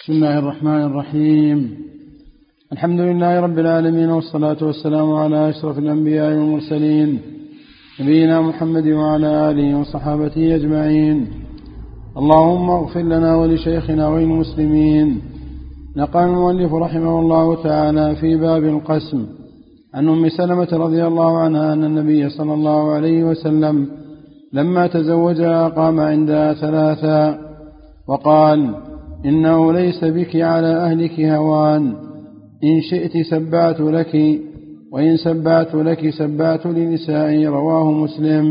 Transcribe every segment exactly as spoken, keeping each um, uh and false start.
بسم الله الرحمن الرحيم. الحمد لله رب العالمين، والصلاة والسلام على أشرف الأنبياء والمرسلين نبينا محمد وعلى آله وصحابته أجمعين. اللهم اغفر لنا ولشيخنا وللمسلمين. نقل المؤلف رحمه الله تعالى في باب القسم عن أم سلمة رضي الله عنها أن النبي صلى الله عليه وسلم لما تزوجها قام عندها ثلاثا وقال: إنه ليس بك على أهلك هوان، إن شئت سبعت لك، وإن سبعت لك سبعت لنسائي. رواه مسلم.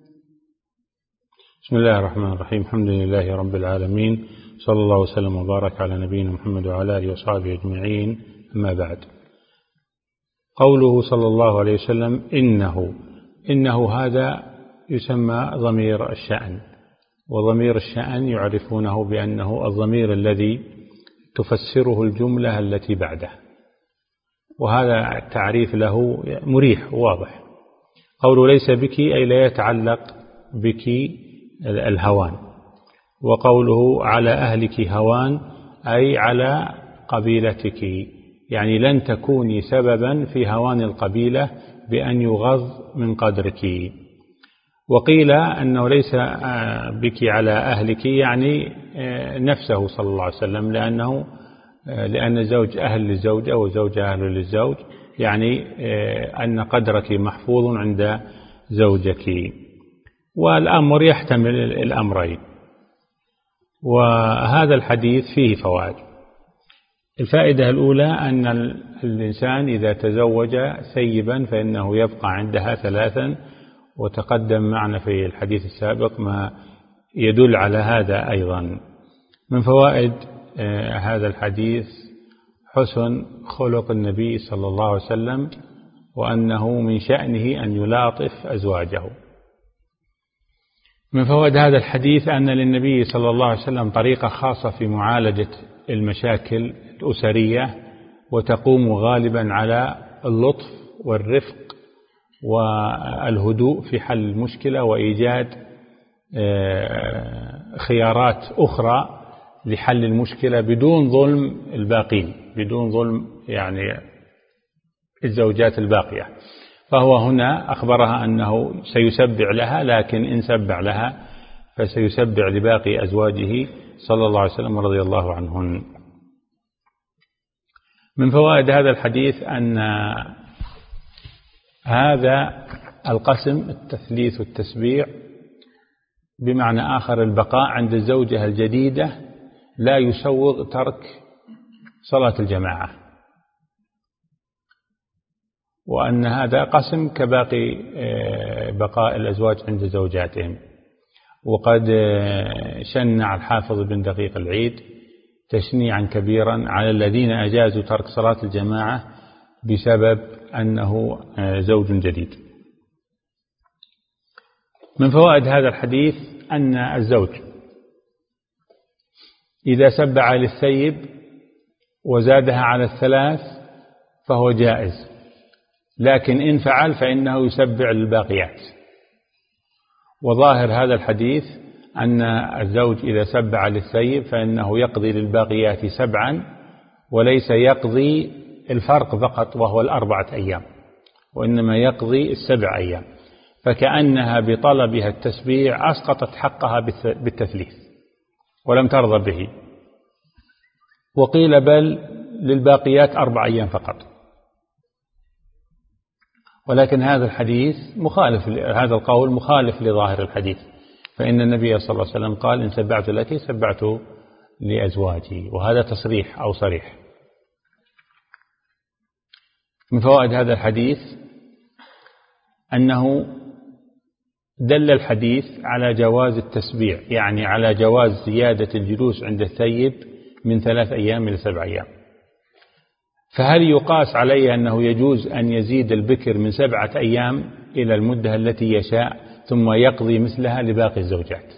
بسم الله الرحمن الرحيم. الحمد لله رب العالمين، صلى الله وسلم وبارك على نبينا محمد وعلى آله وصحبه أجمعين. أما بعد، قوله صلى الله عليه وسلم إنه إنه هذا يسمى ضمير الشأن، وضمير الشأن يعرفونه بأنه الضمير الذي تفسره الجملة التي بعده، وهذا التعريف له مريح واضح. قوله ليس بك أي لا يتعلق بك الهوان، وقوله على أهلك هوان أي على قبيلتك، يعني لن تكوني سببا في هوان القبيلة بأن يغض من قدرك. وقيل أنه ليس بك على أهلك يعني نفسه صلى الله عليه وسلم، لأنه لأن الزوج أهل للزوجة وزوجة أهل للزوج، يعني أن قدرك محفوظ عند زوجك. والأمر يحتمل الأمرين. وهذا الحديث فيه فوائد. الفائدة الأولى أن الإنسان إذا تزوج ثيبا فإنه يبقى عندها ثلاثا، وتقدم معنا في الحديث السابق ما يدل على هذا أيضا. من فوائد هذا الحديث حسن خلق النبي صلى الله عليه وسلم، وأنه من شأنه أن يلاطف أزواجه. من فوائد هذا الحديث أن للنبي صلى الله عليه وسلم طريقة خاصة في معالجة المشاكل الأسرية، وتقوم غالبا على اللطف والرفق والهدوء في حل المشكلة، وإيجاد خيارات أخرى لحل المشكلة بدون ظلم الباقين، بدون ظلم يعني الزوجات الباقية. فهو هنا أخبرها أنه سيسبع لها، لكن إن سبع لها فسيسبع لباقي أزواجه صلى الله عليه وسلم رضي الله عنهن. من فوائد هذا الحديث أن هذا القسم التثليث والتسبيع بمعنى آخر البقاء عند الزوجة الجديدة لا يسوغ ترك صلاة الجماعة، وأن هذا قسم كباقي بقاء الأزواج عند زوجاتهم. وقد شنع الحافظ بن دقيق العيد تشنيعا كبيرا على الذين أجازوا ترك صلاة الجماعة بسبب أنه زوج جديد. من فوائد هذا الحديث أن الزوج إذا سبع للثيب وزادها على الثلاث فهو جائز، لكن إن فعل فإنه يسبع للباقيات. وظاهر هذا الحديث أن الزوج إذا سبع للثيب فإنه يقضي للباقيات سبعا، وليس يقضي الفرق فقط وهو الأربعة أيام، وإنما يقضي السبع أيام، فكأنها بطلبها التسبيع أسقطت حقها بالتثليث ولم ترضى به. وقيل بل للباقيات أربع أيام فقط، ولكن هذا الحديث مخالف، هذا القول مخالف لظاهر الحديث، فإن النبي صلى الله عليه وسلم قال: إن سبعت لك سبعت لأزواجي، وهذا تصريح أو صريح. من فوائد هذا الحديث أنه دل الحديث على جواز التسبيع، يعني على جواز زيادة الجلوس عند الثيب من ثلاث أيام إلى سبع أيام. فهل يقاس عليه أنه يجوز أن يزيد البكر من سبعة أيام إلى المدة التي يشاء ثم يقضي مثلها لباقي الزوجات؟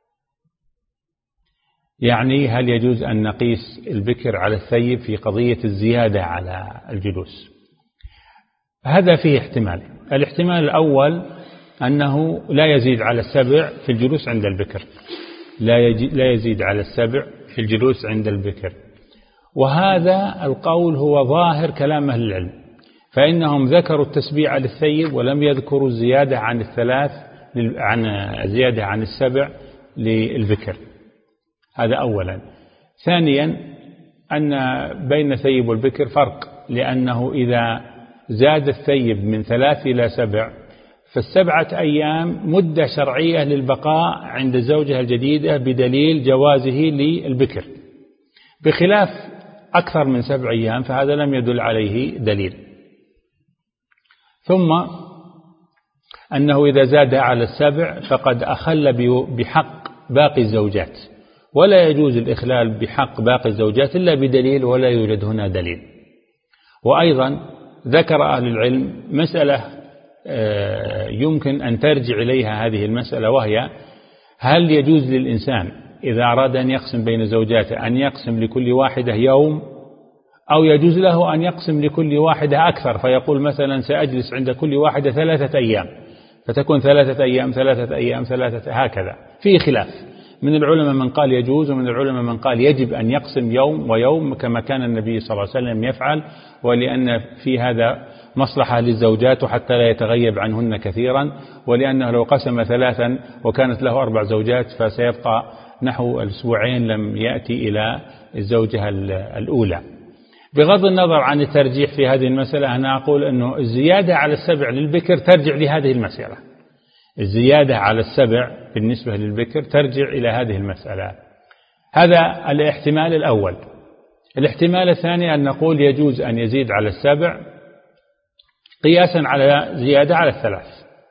يعني هل يجوز أن نقيس البكر على الثيب في قضية الزيادة على الجلوس؟ هذا فيه احتمال. الاحتمال الأول أنه لا يزيد على السبع في الجلوس عند البكر، لا لا يزيد على السبع في الجلوس عند البكر، وهذا القول هو ظاهر كلام أهل العلم، فإنهم ذكروا التسبيع للثيب ولم يذكروا الزيادة عن الثلاث عن زيادة عن السبع للبكر. هذا أولا. ثانيا أن بين الثيب والبكر فرق، لأنه إذا زاد الثيب من ثلاث إلى سبع فالسبعة أيام مدة شرعية للبقاء عند زوجها الجديدة بدليل جوازه للبكر، بخلاف أكثر من سبع أيام فهذا لم يدل عليه دليل. ثم أنه إذا زاد على السبع فقد أخل بحق باقي الزوجات، ولا يجوز الإخلال بحق باقي الزوجات إلا بدليل، ولا يوجد هنا دليل. وأيضا ذكر أهل العلم مسألة يمكن أن ترجع إليها هذه المسألة، وهي هل يجوز للإنسان إذا أراد أن يقسم بين زوجاته أن يقسم لكل واحدة يوم، أو يجوز له أن يقسم لكل واحدة أكثر، فيقول مثلا سأجلس عند كل واحدة ثلاثة أيام، فتكون ثلاثة أيام ثلاثة أيام ثلاثة، هكذا. في خلاف من العلماء من قال يجوز، ومن العلماء من قال يجب أن يقسم يوم ويوم كما كان النبي صلى الله عليه وسلم يفعل، ولأن في هذا مصلحة للزوجات وحتى لا يتغيب عنهن كثيرا، ولأنه لو قسم ثلاثا وكانت له أربع زوجات فسيبقى نحو الأسبوعين لم يأتي إلى الزوجة الأولى. بغض النظر عن الترجيح في هذه المسألة، أنا أقول أنه الزيادة على السبع للبكر ترجع لهذه المسألة، الزيادة على السبع بالنسبة للبكر ترجع إلى هذه المسألة. هذا الاحتمال الأول. الاحتمال الثاني أن نقول يجوز أن يزيد على السبع قياسا على زيادة على الثلاث،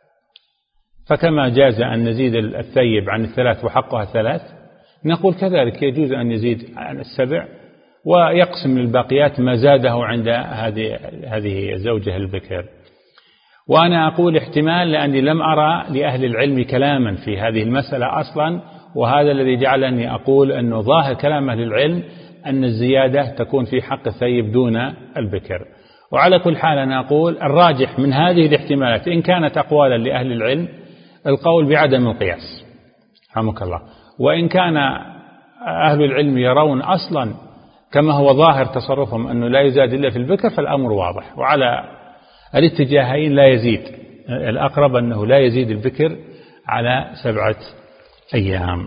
فكما جاز أن نزيد الثيب عن الثلاث وحقها الثلاث، نقول كذلك يجوز أن يزيد عن السبع ويقسم الباقيات ما زاده عند هذه هذه الزوجة البكر. وأنا أقول احتمال لأني لم أرى لأهل العلم كلاما في هذه المسألة أصلا، وهذا الذي جعلني أقول أنه ظاهر كلام أهل العلم أن الزيادة تكون في حق الثيب دون البكر. وعلى كل حال أنا أقول الراجح من هذه الاحتمالات إن كانت أقوالا لأهل العلم القول بعدم القياس رحمك الله، وإن كان أهل العلم يرون أصلا كما هو ظاهر تصرفهم أنه لا يزاد إلا في البكر فالأمر واضح، وعلى الاتجاهين لا يزيد، الأقرب أنه لا يزيد البكر على سبعة أيام.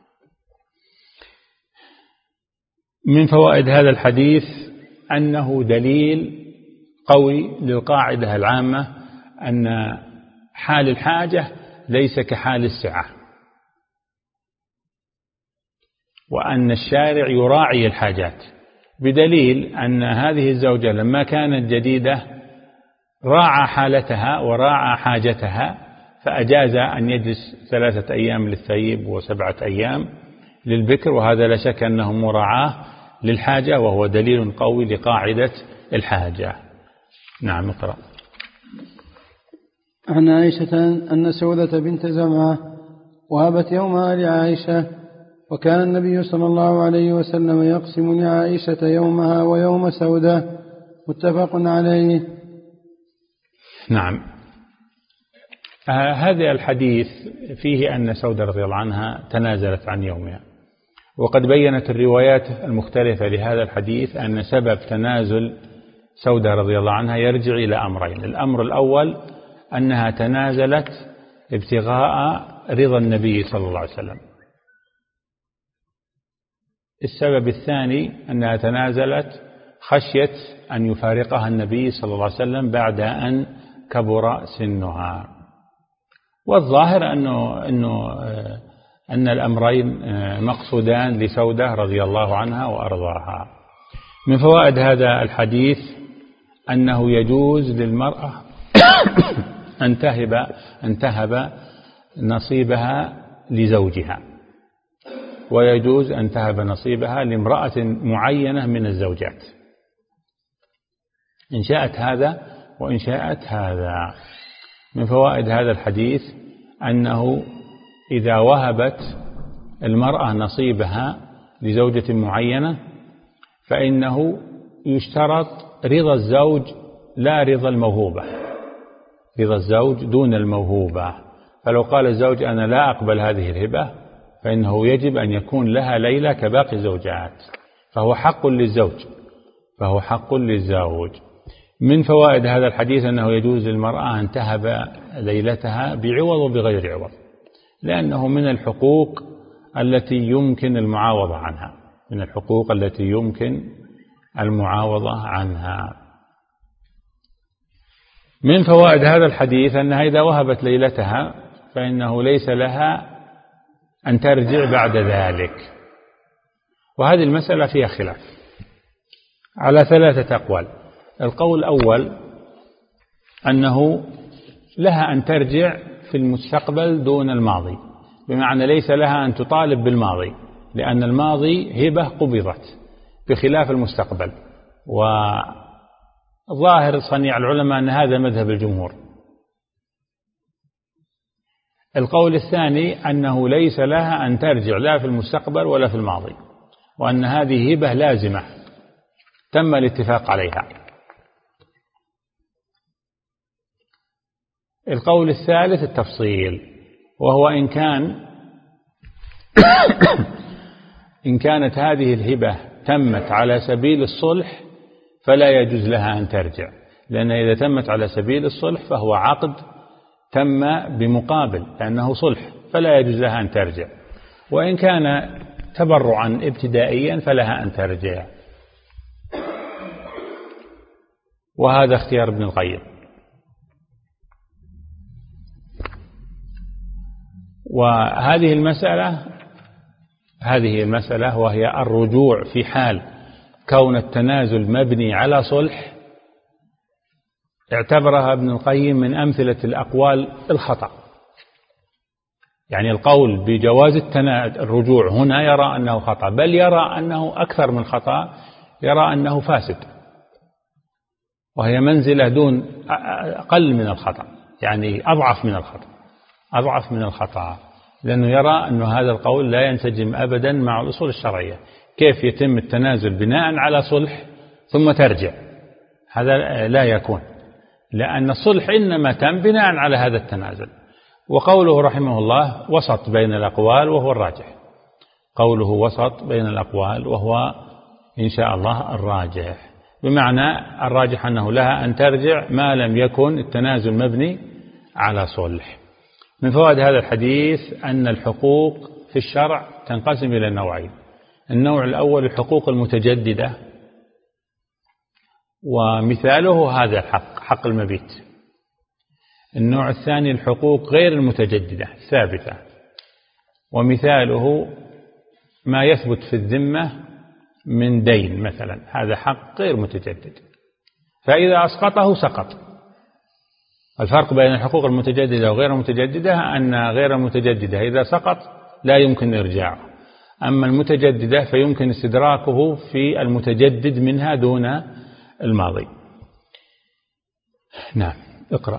من فوائد هذا الحديث أنه دليل قوي للقاعدة العامة أن حال الحاجة ليس كحال السعة، وأن الشارع يراعي الحاجات، بدليل أن هذه الزوجة لما كانت جديدة راعى حالتها وراعى حاجتها فأجاز أن يجلس ثلاثة أيام للثيب وسبعة أيام للبكر، وهذا لا شك أنه مراعاة للحاجة، وهو دليل قوي لقاعدة الحاجة. نعم اقرأ. عن عائشة أن سودة بنت زمعة وهبت يومها لعائشة، وكان النبي صلى الله عليه وسلم يقسم لعائشة يومها ويوم سودة، متفق عليه. نعم. آه هذا الحديث فيه أن سودة رضي الله عنها تنازلت عن يومها، وقد بينت الروايات المختلفة لهذا الحديث أن سبب تنازل سودة رضي الله عنها يرجع إلى أمرين. الأمر الأول أنها تنازلت ابتغاء رضا النبي صلى الله عليه وسلم. السبب الثاني أنها تنازلت خشية أن يفارقها النبي صلى الله عليه وسلم بعد أن كبر سنها. والظاهر أنه, أنه أن الأمرين مقصودان لسودة رضي الله عنها وأرضاها. من فوائد هذا الحديث أنه يجوز للمرأة أن تهب أن تهب نصيبها لزوجها، ويجوز أن تهب نصيبها لامرأة معينة من الزوجات، إن شاءت هذا وإن شاءت هذا. من فوائد هذا الحديث أنه إذا وهبت المرأة نصيبها لزوجة معينة فإنه يشترط رضا الزوج لا رضا الموهوبة، رضا الزوج دون الموهوبة. فلو قال الزوج أنا لا أقبل هذه الهبة فإنه يجب أن يكون لها ليلة كباقي الزوجات، فهو حق للزوج فهو حق للزوج. من فوائد هذا الحديث أنه يجوز للمرأة أن تهب ليلتها بعوض وبغير عوض، لأنه من الحقوق التي يمكن المعاوضة عنها من الحقوق التي يمكن المعاوضة عنها. من فوائد هذا الحديث أنها إذا وهبت ليلتها فإنه ليس لها أن ترجع بعد ذلك، وهذه المسألة فيها خلاف على ثلاثة أقوال. القول الأول أنه لها أن ترجع في المستقبل دون الماضي، بمعنى ليس لها أن تطالب بالماضي، لأن الماضي هبة قبضت بخلاف المستقبل، وظاهر صنيع العلماء أن هذا مذهب الجمهور. القول الثاني أنه ليس لها أن ترجع لا في المستقبل ولا في الماضي، وأن هذه هبة لازمة تم الاتفاق عليها. القول الثالث التفصيل، وهو إن كان إن كانت هذه الهبة تمت على سبيل الصلح فلا يجوز لها أن ترجع، لأن إذا تمت على سبيل الصلح فهو عقد تم بمقابل، لأنه صلح، فلا يجوز لها أن ترجع. وإن كان تبرعا ابتدائيا فلها أن ترجع، وهذا اختيار ابن القيم. وهذه المسألة هذه المسألة وهي الرجوع في حال كون التنازل مبني على صلح، اعتبرها ابن القيم من أمثلة الأقوال الخطأ. يعني القول بجواز الرجوع هنا يرى أنه خطأ، بل يرى أنه أكثر من خطأ، يرى أنه فاسد، وهي منزلة دون أقل من الخطأ، يعني أضعف من الخطأ أضعف من الخطأ لأنه يرى أن هذا القول لا ينسجم أبدا مع الأصول الشرعية. كيف يتم التنازل بناء على صلح ثم ترجع؟ هذا لا يكون، لأن الصلح إنما تم بناء على هذا التنازل. وقوله رحمه الله وسط بين الأقوال وهو الراجح، قوله وسط بين الأقوال وهو إن شاء الله الراجح، بمعنى الراجح أنه لها أن ترجع ما لم يكن التنازل مبني على صلح. من فوائد هذا الحديث أن الحقوق في الشرع تنقسم إلى نوعين. النوع الأول الحقوق المتجددة، ومثاله هذا الحق حق المبيت. النوع الثاني الحقوق غير المتجددة ثابتة، ومثاله ما يثبت في الذمة من دين مثلا، هذا حق غير متجدد، فإذا أسقطه سقط. الفرق بين الحقوق المتجددة وغير المتجددة أن غير المتجددة إذا سقط لا يمكن إرجاعه، أما المتجددة فيمكن استدراكه في المتجدد منها دون الماضي. نعم، اقرأ.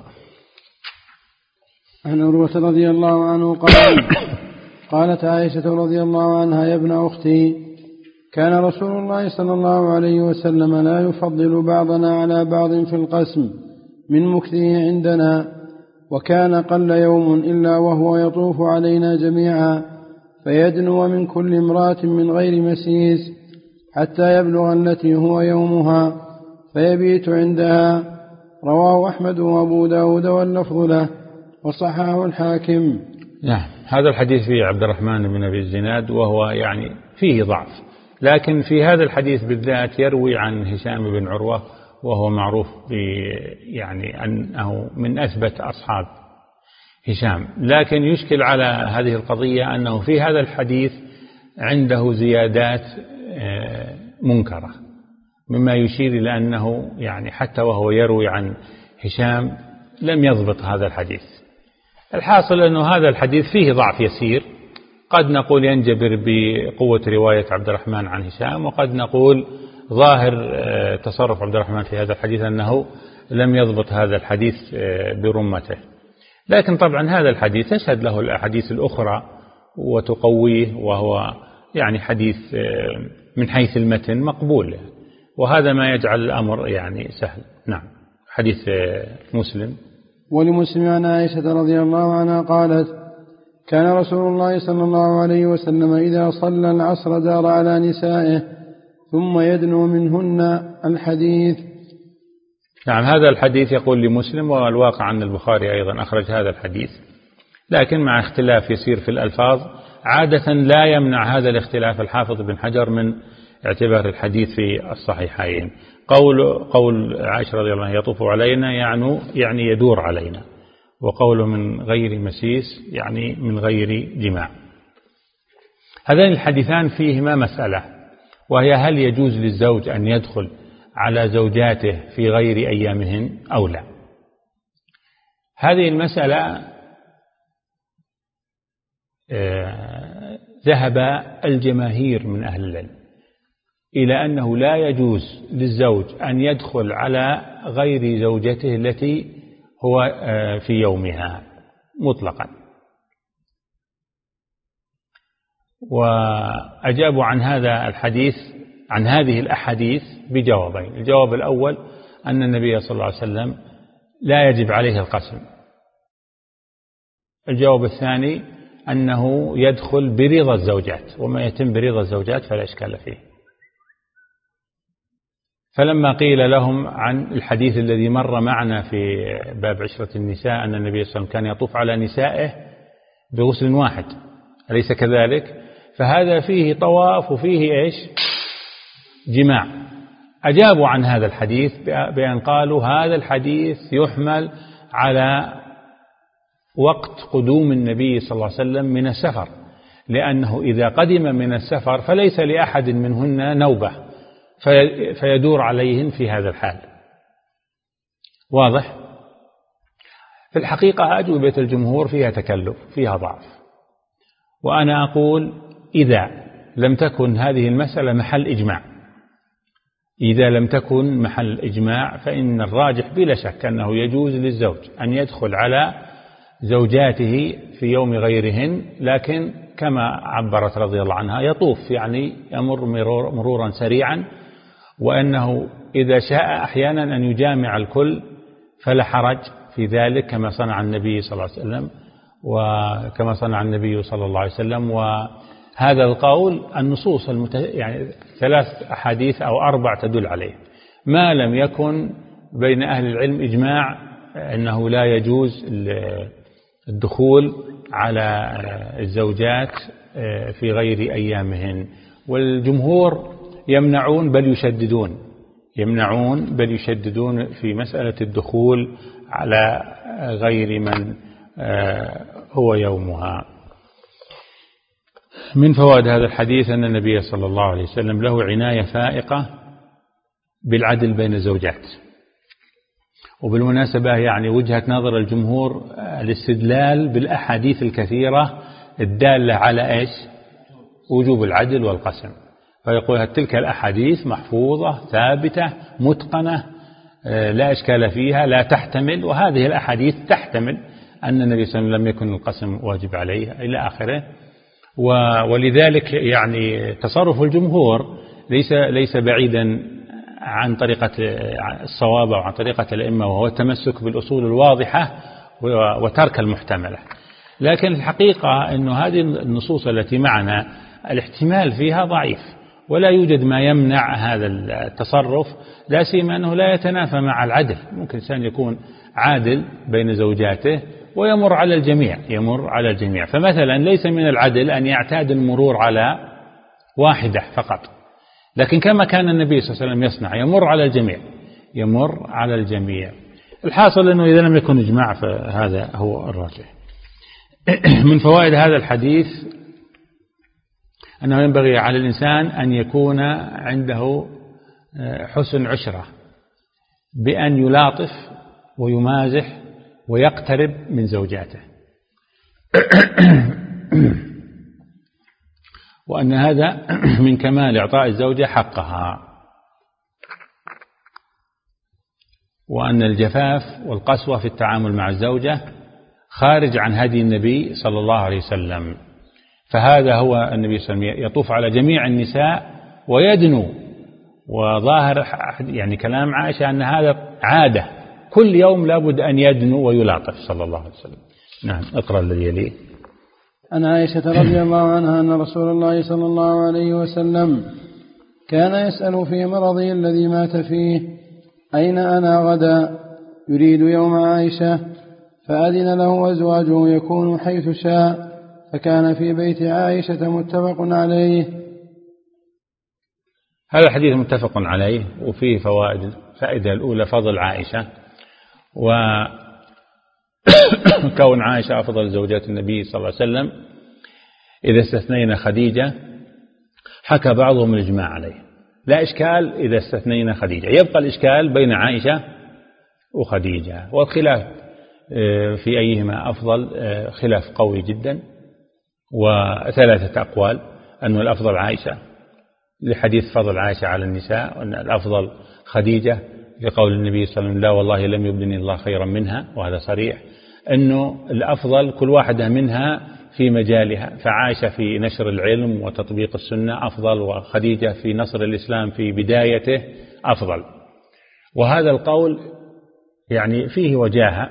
عن عروة رضي الله عنه قال قالت عائشة رضي الله عنها يا ابن أختي كان رسول الله صلى الله عليه وسلم لا يفضل بعضنا على بعض في القسم من مكثه عندنا، وكان قل يوم إلا وهو يطوف علينا جميعا فيدنو من كل امرأة من غير مسيس حتى يبلغ التي هو يومها فيبيت عندها. رواه أحمد وأبو داود واللفظ له وصححه الحاكم. نعم، هذا الحديث فيه عبد الرحمن بن أبي الزناد، وهو يعني فيه ضعف، لكن في هذا الحديث بالذات يروي عن هشام بن عروة، وهو معروف يعني أنه من أثبت أصحاب هشام. لكن يشكل على هذه القضية أنه في هذا الحديث عنده زيادات منكرة، مما يشير إلى أنه يعني حتى وهو يروي عن هشام لم يضبط هذا الحديث. الحاصل أنه هذا الحديث فيه ضعف يسير، قد نقول ينجبر بقوة رواية عبد الرحمن عن هشام، وقد نقول ظاهر تصرف عبد الرحمن في هذا الحديث أنه لم يضبط هذا الحديث برمته. لكن طبعا هذا الحديث تشهد له الأحاديث الأخرى وتقويه، وهو يعني حديث من حيث المتن مقبول، وهذا ما يجعل الأمر يعني سهل. نعم، حديث مسلم. ولمسلم عن عائشة رضي الله عنها قالت كان رسول الله صلى الله عليه وسلم إذا صلى العصر دار على نسائه ثم يدنو منهن الحديث. نعم، هذا الحديث يقول لمسلم، والواقع أن البخاري أيضا أخرج هذا الحديث، لكن مع اختلاف يسير في الألفاظ. عادة لا يمنع هذا الاختلاف الحافظ بن حجر من اعتبار الحديث في الصحيحين. قول قول عائشة رضي الله عنها يطوف علينا يعني يعني يدور علينا، وقوله من غير مسيس يعني من غير جماع. هذين الحديثان فيهما مسألة، وهي هل يجوز للزوج أن يدخل على زوجاته في غير أيامهن أو لا. هذه المسألة ذهب الجماهير من أهل العلم إلى أنه لا يجوز للزوج أن يدخل على غير زوجته التي هو في يومها مطلقا. وأجابوا عن هذا الحديث عن هذه الأحاديث بجوابين. الجواب الأول أن النبي صلى الله عليه وسلم لا يجب عليه القسم. الجواب الثاني أنه يدخل برضا الزوجات، وما يتم برضا الزوجات فلا إشكال فيه. فلما قيل لهم عن الحديث الذي مر معنا في باب عشرة النساء أن النبي صلى الله عليه وسلم كان يطوف على نسائه بغسل واحد، أليس كذلك؟ فهذا فيه طواف وفيه إيش؟ جماع. أجابوا عن هذا الحديث بأن قالوا هذا الحديث يحمل على وقت قدوم النبي صلى الله عليه وسلم من السفر، لأنه إذا قدم من السفر فليس لأحد منهن نوبة فيدور عليهن في هذا الحال. واضح؟ في الحقيقة أجوبة الجمهور فيها تكلف، فيها ضعف. وأنا أقول إذا لم تكن هذه المسألة محل إجماع، إذا لم تكن محل إجماع فإن الراجح بلا شك أنه يجوز للزوج أن يدخل على زوجاته في يوم غيرهن، لكن كما عبرت رضي الله عنها يطوف، يعني يمر مرورا سريعا، وأنه إذا شاء أحيانا أن يجامع الكل فلا حرج في ذلك كما صنع النبي صلى الله عليه وسلم وكما صنع النبي صلى الله عليه وسلم. وهذا القول النصوص المت... يعني ثلاث أحاديث أو أربع تدل عليه، ما لم يكن بين أهل العلم إجماع أنه لا يجوز الدخول على الزوجات في غير أيامهن. والجمهور يمنعون بل يشددون يمنعون بل يشددون في مسألة الدخول على غير من هو يومها. من فوائد هذا الحديث أن النبي صلى الله عليه وسلم له عناية فائقة بالعدل بين الزوجات. وبالمناسبة يعني وجهة نظر الجمهور الاستدلال بالأحاديث الكثيرة الدالة على إيش؟ وجوب العدل والقسم. فيقول تلك الأحاديث محفوظة ثابتة متقنة لا إشكال فيها لا تحتمل، وهذه الأحاديث تحتمل أن النبي صلى الله عليه وسلم لم يكن القسم واجب عليه إلى آخره. ولذلك يعني تصرف الجمهور ليس ليس بعيدا عن طريقة الصواب وعن طريقة الأئمة، وهو التمسك بالأصول الواضحة وترك المحتملة. لكن الحقيقة أن هذه النصوص التي معنا الاحتمال فيها ضعيف، ولا يوجد ما يمنع هذا التصرف، لا سيما أنه لا يتنافى مع العدل. ممكن إنسان يكون عادل بين زوجاته ويمر على الجميع يمر على الجميع فمثلا ليس من العدل أن يعتاد المرور على واحدة فقط، لكن كما كان النبي صلى الله عليه وسلم يصنع يمر على الجميع يمر على الجميع. الحاصل أنه إذا لم يكن إجماع فهذا هو الراجح. من فوائد هذا الحديث أنه ينبغي على الإنسان أن يكون عنده حسن عشرة بأن يلاطف ويمازح ويقترب من زوجاته، وأن هذا من كمال إعطاء الزوجة حقها، وأن الجفاف والقسوة في التعامل مع الزوجة خارج عن هدي النبي صلى الله عليه وسلم. فهذا هو النبي صلى الله عليه وسلم يطوف على جميع النساء ويدنو، وظاهر يعني كلام عائشة أن هذا عادة كل يوم لابد أن يدنو ويلاطف صلى الله عليه وسلم. نعم، اقرأ الذي يليه. عن عائشة رضي الله عنها أن رسول الله صلى الله عليه وسلم كان يسأل في مرضه الذي مات فيه: أين أنا غدا؟ يريد يوم عائشة، فأذن له أزواجه يكون حيث شاء، فكان في بيت عائشة متفق عليه. هذا الحديث متفق عليه، وفيه فوائد. فائدة الأولى فضل عائشة، وكون عائشة أفضل زوجات النبي صلى الله عليه وسلم إذا استثنينا خديجة. حكى بعضهم الإجماع عليه، لا إشكال إذا استثنينا خديجة. يبقى الإشكال بين عائشة وخديجة، والخلاف في أيهما أفضل خلاف قوي جدا، وثلاثة أقوال: أنه الأفضل عائشة لحديث فضل عائشة على النساء، وأن الأفضل خديجة لقول النبي صلى الله عليه وسلم: لا والله لم يبدني الله خيرا منها، وهذا صريح. أنه الأفضل كل واحدة منها في مجالها، فعائشة في نشر العلم وتطبيق السنة أفضل، وخديجة في نصر الإسلام في بدايته أفضل. وهذا القول يعني فيه وجاهة،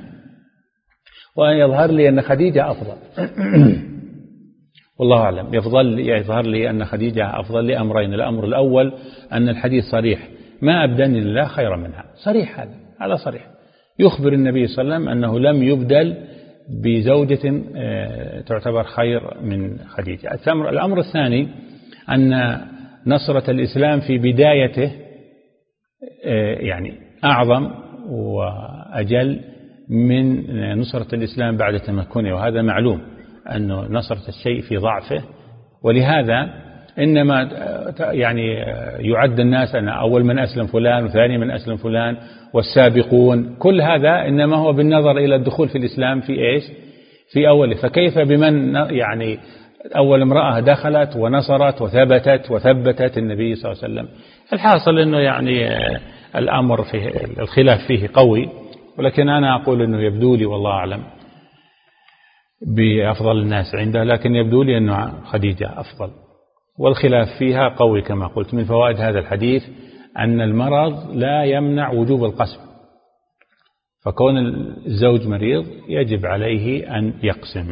ويظهر لي أن خديجة أفضل والله أعلم. يفضل يظهر لي أن خديجة أفضل لأمرين: الأمر الأول أن الحديث صريح: ما أبدلني الله خيرا منها، صريح، هذا هذا صريح. يخبر النبي صلى الله عليه وسلم أنه لم يبدل بزوجة تعتبر خير من خديجة. الأمر الثاني أن نصرة الإسلام في بدايته يعني أعظم وأجل من نصرة الإسلام بعد تمكنه، وهذا معلوم أنه نصرة الشيء في ضعفه. ولهذا إنما يعني يعد الناس أن أول من أسلم فلان وثاني من أسلم فلان والسابقون، كل هذا إنما هو بالنظر إلى الدخول في الإسلام في إيش؟ في أوله. فكيف بمن يعني أول امرأة دخلت ونصرت وثبتت وثبتت النبي صلى الله عليه وسلم؟ الحاصل أنه يعني الأمر فيه الخلاف فيه قوي، ولكن أنا أقول أنه يبدو لي والله أعلم بأفضل الناس عنده، لكن يبدو لي أنه خديجة أفضل، والخلاف فيها قوي كما قلت. من فوائد هذا الحديث أن المرض لا يمنع وجوب القسم، فكون الزوج مريض يجب عليه أن يقسم.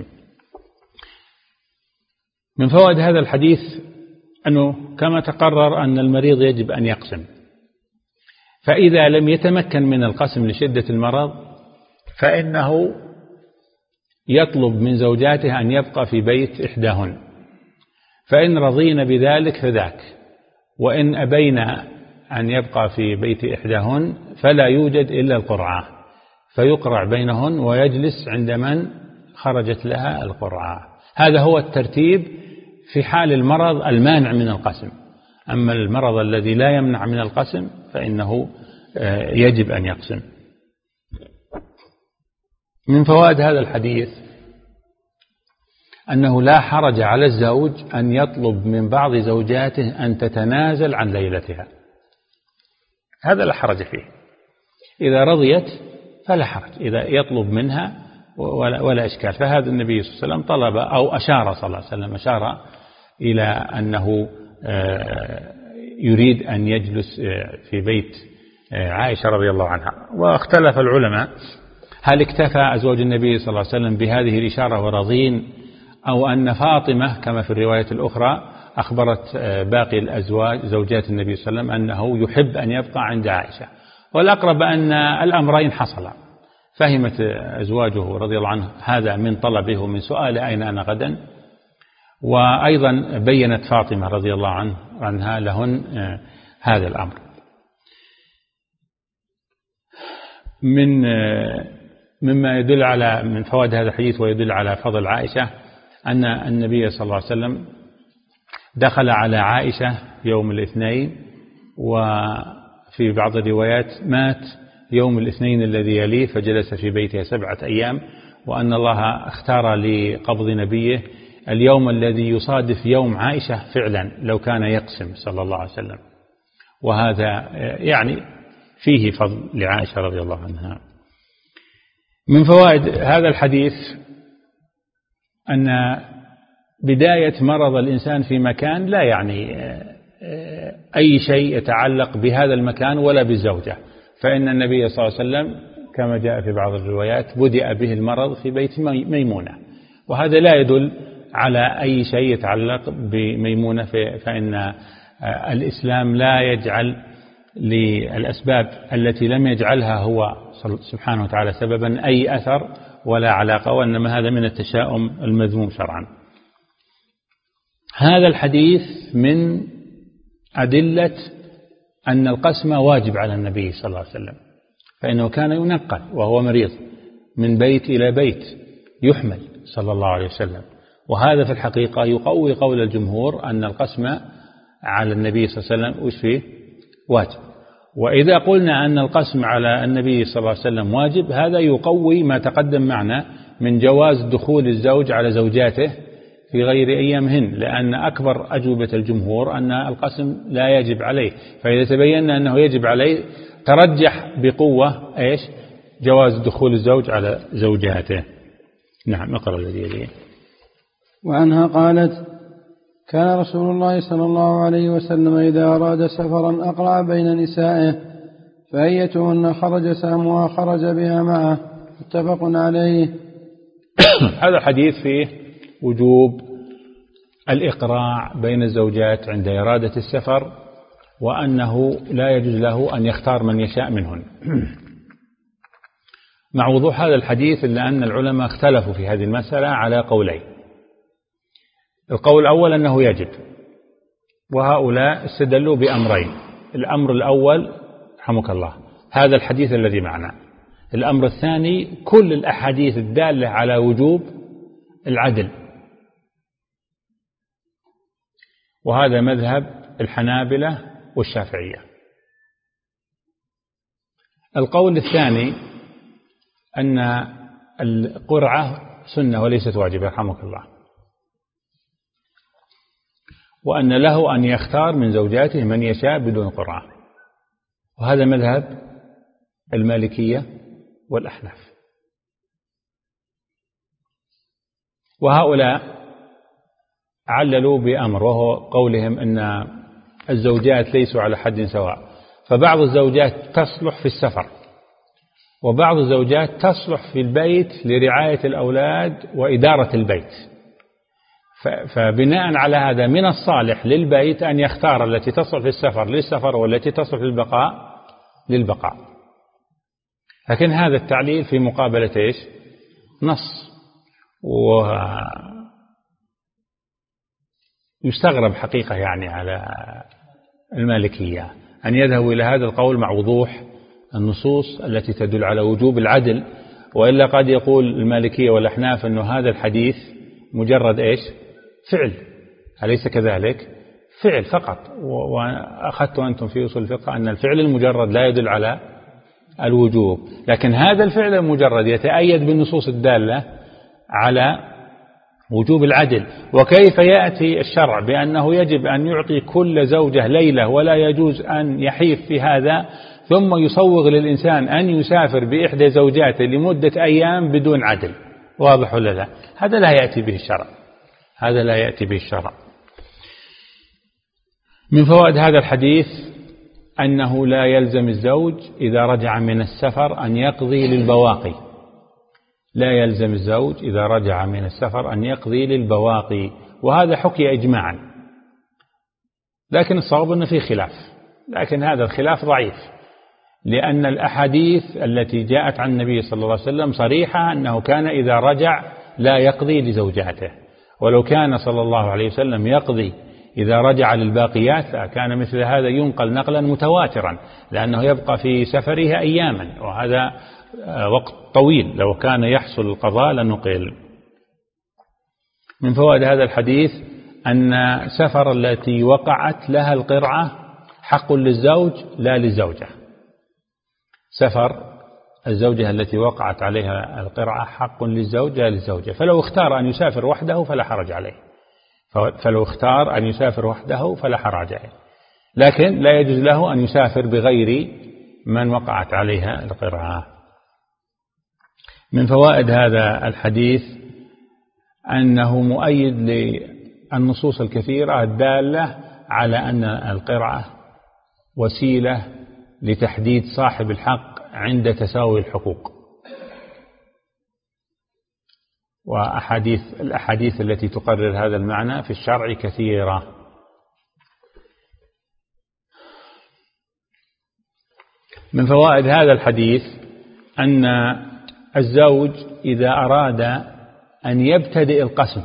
من فوائد هذا الحديث أنه كما تقرر أن المريض يجب أن يقسم، فإذا لم يتمكن من القسم لشدة المرض فإنه يطلب من زوجاته أن يبقى في بيت إحداهن، فإن رضين بذلك فذاك، وإن أبين أن يبقى في بيت إحداهن فلا يوجد إلا القرعة، فيقرع بينهن ويجلس عند من خرجت لها القرعة. هذا هو الترتيب في حال المرض المانع من القسم. أما المرض الذي لا يمنع من القسم فإنه يجب أن يقسم. من فوائد هذا الحديث أنه لا حرج على الزوج أن يطلب من بعض زوجاته أن تتنازل عن ليلتها، هذا لا حرج فيه. إذا رضيت فلا حرج، إذا يطلب منها ولا, ولا إشكال. فهذا النبي صلى الله عليه وسلم طلب أو أشار صلى الله عليه وسلم أشار إلى أنه يريد أن يجلس في بيت عائشة رضي الله عنها. واختلف العلماء هل اكتفى أزواج النبي صلى الله عليه وسلم بهذه الإشارة ورضين، أو أن فاطمة كما في الرواية الأخرى أخبرت باقي الأزواج زوجات النبي صلى الله عليه وسلم أنه يحب أن يبقى عند عائشة. والأقرب أن الأمرين حصلا، فهمت أزواجه رضي الله عنه هذا من طلبه ومن سؤال أين أنا غدا، وأيضا بينت فاطمة رضي الله عنه عنها لهن هذا الأمر. من مما يدل على من فوائد هذا الحديث ويدل على فضل عائشة أن النبي صلى الله عليه وسلم دخل على عائشة يوم الاثنين، وفي بعض الروايات مات يوم الاثنين الذي يليه فجلس في بيتها سبعة أيام، وأن الله اختار لقبض نبيه اليوم الذي يصادف يوم عائشة فعلا لو كان يقسم صلى الله عليه وسلم. وهذا يعني فيه فضل لعائشة رضي الله عنها. من فوائد هذا الحديث أن بداية مرض الإنسان في مكان لا يعني أي شيء يتعلق بهذا المكان ولا بالزوجة، فإن النبي صلى الله عليه وسلم كما جاء في بعض الروايات بدأ به المرض في بيت ميمونة، وهذا لا يدل على أي شيء يتعلق بميمونة، فإن الإسلام لا يجعل للأسباب التي لم يجعلها هو سبحانه وتعالى سببا أي أثر ولا علاقة، وإنما هذا من التشاؤم المذموم شرعا. هذا الحديث من أدلة أن القسم واجب على النبي صلى الله عليه وسلم، فإنه كان ينقل وهو مريض من بيت إلى بيت يحمل صلى الله عليه وسلم، وهذا في الحقيقة يقوي قول الجمهور أن القسم على النبي صلى الله عليه وسلم وش فيه واجب. وإذا قلنا أن القسم على النبي صلى الله عليه وسلم واجب، هذا يقوي ما تقدم معنا من جواز دخول الزوج على زوجاته في غير أيامهن، لأن أكبر أجوبة الجمهور أن القسم لا يجب عليه، فإذا تبين أنه يجب عليه ترجح بقوة إيش جواز دخول الزوج على زوجاته. نعم، اقرأ الذي يليه. وعنها قالت: كان رسول الله صلى الله عليه وسلم إذا أراد سفرا أقرع بين نسائه، فأيتهن خرج سامها خرج بها معه، متفق عليه. هذا الحديث فيه وجوب الإقراع بين الزوجات عند إرادة السفر، وأنه لا يجوز له أن يختار من يشاء منهن. مع وضوح هذا الحديث إلا أن العلماء اختلفوا في هذه المسألة على قولين. القول الأول أنه يجب، وهؤلاء استدلوا بأمرين. الأمر الأول رحمك الله هذا الحديث الذي معنا. الأمر الثاني كل الأحاديث الدالة على وجوب العدل، وهذا مذهب الحنابلة والشافعية. القول الثاني أن القرعة سنة وليست واجبة رحمك الله، وأن له أن يختار من زوجاته من يشاء بدون قرعة، وهذا مذهب المالكية والأحناف. وهؤلاء عللوا بأمر، وهو قولهم أن الزوجات ليسوا على حد سواء، فبعض الزوجات تصلح في السفر، وبعض الزوجات تصلح في البيت لرعاية الأولاد وإدارة البيت. فبناء على هذا من الصالح للبيت أن يختار التي تصلح في السفر للسفر، والتي تصلح للبقاء للبقاء. لكن هذا التعليل في مقابلة إيش؟ نص. ويستغرب حقيقة يعني على المالكية أن يذهبوا إلى هذا القول مع وضوح النصوص التي تدل على وجوب العدل، وإلا قد يقول المالكية والأحناف أن هذا الحديث مجرد إيش؟ فعل، أليس كذلك؟ فعل فقط. وأخذت أنتم في أصول الفقه أن الفعل المجرد لا يدل على الوجوب، لكن هذا الفعل المجرد يتأيد بالنصوص الدالة على وجوب العدل. وكيف يأتي الشرع بأنه يجب أن يعطي كل زوجة ليلة ولا يجوز أن يحيف في هذا، ثم يصوغ للإنسان أن يسافر بإحدى زوجاته لمدة أيام بدون عدل؟ واضح ولا لا؟ هذا لا يأتي به الشرع، هذا لا يأتي به الشرع. من فوائد هذا الحديث أنه لا يلزم الزوج إذا رجع من السفر أن يقضي للبواقي، لا يلزم الزوج إذا رجع من السفر أن يقضي للبواقي، وهذا حكي إجماعا، لكن الصواب أنه فيه خلاف، لكن هذا الخلاف ضعيف، لأن الأحاديث التي جاءت عن النبي صلى الله عليه وسلم صريحة أنه كان إذا رجع لا يقضي لزوجاته، ولو كان صلى الله عليه وسلم يقضي إذا رجع للباقيات كان مثل هذا ينقل نقلا متواترا، لأنه يبقى في سفره أياما، وهذا وقت طويل، لو كان يحصل القضاء لنقل. من فوائد هذا الحديث أن سفر التي وقعت لها القرعة حق للزوج لا للزوجة. سفر الزوجة التي وقعت عليها القرعة حق للزوج لا للزوجة، فلو اختار أن يسافر وحده فلا حرج عليه، فلو اختار أن يسافر وحده فلا حرج عليه، لكن لا يجوز له أن يسافر بغير من وقعت عليها القرعة. من فوائد هذا الحديث أنه مؤيد للنصوص الكثيرة الدالة على أن القرعة وسيلة لتحديد صاحب الحق عند تساوي الحقوق، وأحاديث الأحاديث التي تقرر هذا المعنى في الشرع كثيرة. من فوائد هذا الحديث أن الزوج إذا أراد أن يبتدئ القسم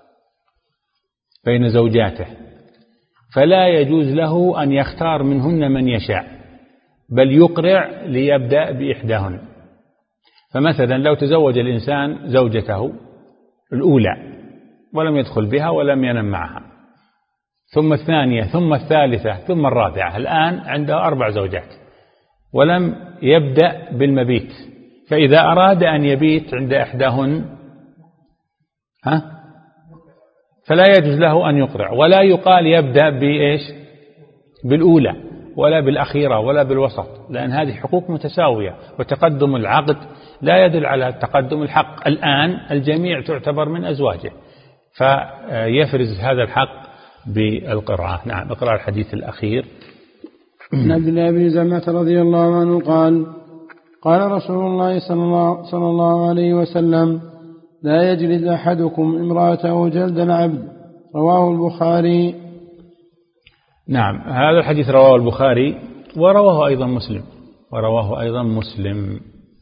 بين زوجاته فلا يجوز له أن يختار منهن من يشاء، بل يقرع ليبدأ بإحداهن. فمثلا لو تزوج الإنسان زوجته الأولى ولم يدخل بها ولم ينم معها، ثم الثانية ثم الثالثة ثم الرابعة، الآن عنده أربع زوجات ولم يبدأ بالمبيت، فإذا أراد أن يبيت عند إحداهن ها فلا يجوز له أن يقرع، ولا يقال يبدأ بإيش بالأولى ولا بالأخيرة ولا بالوسط، لأن هذه حقوق متساوية، وتقدم العقد لا يدل على تقدم الحق. الآن الجميع تعتبر من أزواجه، فيفرز هذا الحق بالقراءة. نعم، اقرأ الحديث الأخير. عن عبد الله بن زمعة رضي الله عنه قال قال رسول الله صلى الله, صلى الله عليه وسلم: لا يجلد أحدكم امرأته جلد العبد. رواه البخاري. نعم، هذا الحديث رواه البخاري ورواه أيضا مسلم ورواه أيضا مسلم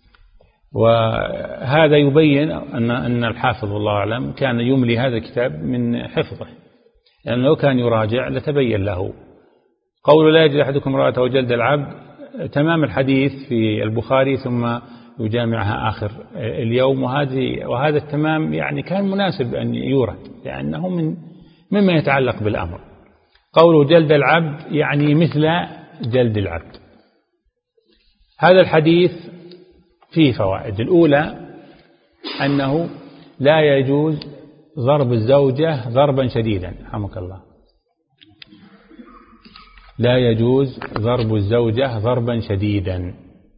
وهذا يبين أن أن الحافظ والله أعلم كان يملي هذا الكتاب من حفظه، لأنه لو كان يراجع لتبين له. قول لا يجلد أحدكم امرأته جلد العبد تمام الحديث في البخاري ثم يجامعها آخر اليوم، وهذه وهذا التمام يعني كان مناسب أن يورد، لأنه من مما يتعلق بالأمر. قوله جلد العبد يعني مثل جلد العبد. هذا الحديث فيه فوائد. الأولى أنه لا يجوز ضرب الزوجة ضربا شديدا، رحمك الله، لا يجوز ضرب الزوجة ضربا شديدا.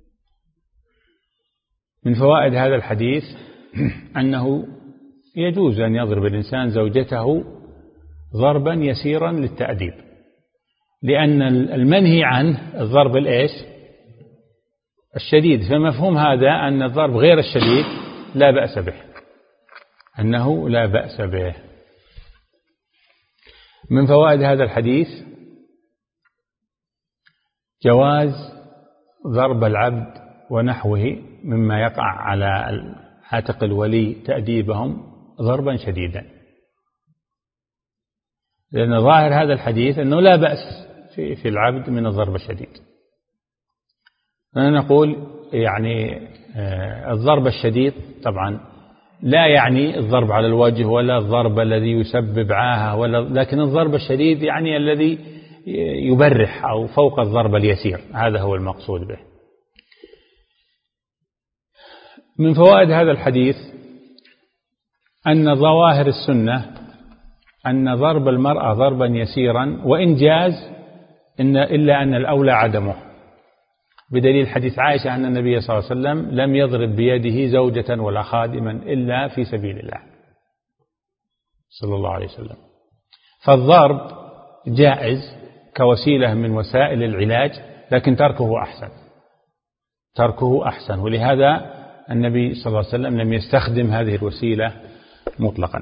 من فوائد هذا الحديث أنه يجوز أن يضرب الإنسان زوجته ضربا يسيرا للتأديب، لأن المنهي عنه الضرب الإيش الشديد، فمفهوم هذا أن الضرب غير الشديد لا بأس به، أنه لا بأس به. من فوائد هذا الحديث جواز ضرب العبد ونحوه مما يقع على عاتق الولي تأديبهم ضربا شديدا، لأن ظاهر هذا الحديث أنه لا بأس في في العبد من الضرب الشديد. أنا نقول يعني الضرب الشديد طبعا لا يعني الضرب على الوجه ولا الضرب الذي يسبب عاهة، ولا لكن الضرب الشديد يعني الذي يبرح أو فوق الضرب اليسير، هذا هو المقصود به. من فوائد هذا الحديث أن ظواهر السنة أن ضرب المرأة ضربا يسيرا وإن جاز إن إلا أن الأولى عدمه، بدليل حديث عائشة أن النبي صلى الله عليه وسلم لم يضرب بيده زوجة ولا خادما إلا في سبيل الله صلى الله عليه وسلم. فالضرب جائز كوسيلة من وسائل العلاج، لكن تركه أحسن، تركه أحسن، ولهذا النبي صلى الله عليه وسلم لم يستخدم هذه الوسيلة مطلقا.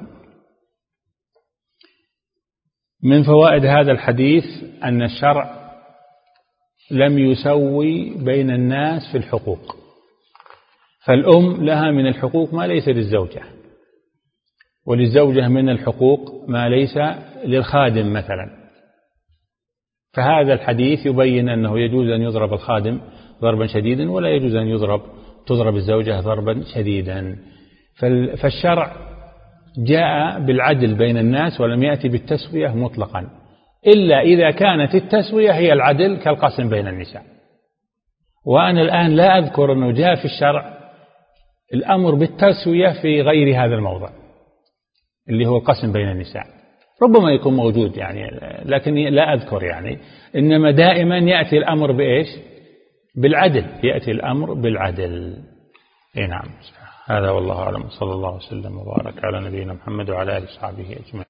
من فوائد هذا الحديث أن الشرع لم يسوي بين الناس في الحقوق، فالأم لها من الحقوق ما ليس للزوجة، وللزوجة من الحقوق ما ليس للخادم مثلا. فهذا الحديث يبين أنه يجوز أن يضرب الخادم ضربا شديدا ولا يجوز أن يضرب تضرب الزوجة ضربا شديدا. فالشرع جاء بالعدل بين الناس ولم يأتي بالتسوية مطلقا، إلا إذا كانت التسوية هي العدل كالقسم بين النساء. وأنا الآن لا أذكر أنه جاء في الشرع الأمر بالتسوية في غير هذا الموضع اللي هو القسم بين النساء، ربما يكون موجود يعني لكن لا أذكر يعني، إنما دائما يأتي الأمر بإيش؟ بالعدل، يأتي الأمر بالعدل. إيه نعم، هذا والله أعلم، صلى الله وسلم وبارك على نبينا محمد وعلى آله وصحبه أجمعين.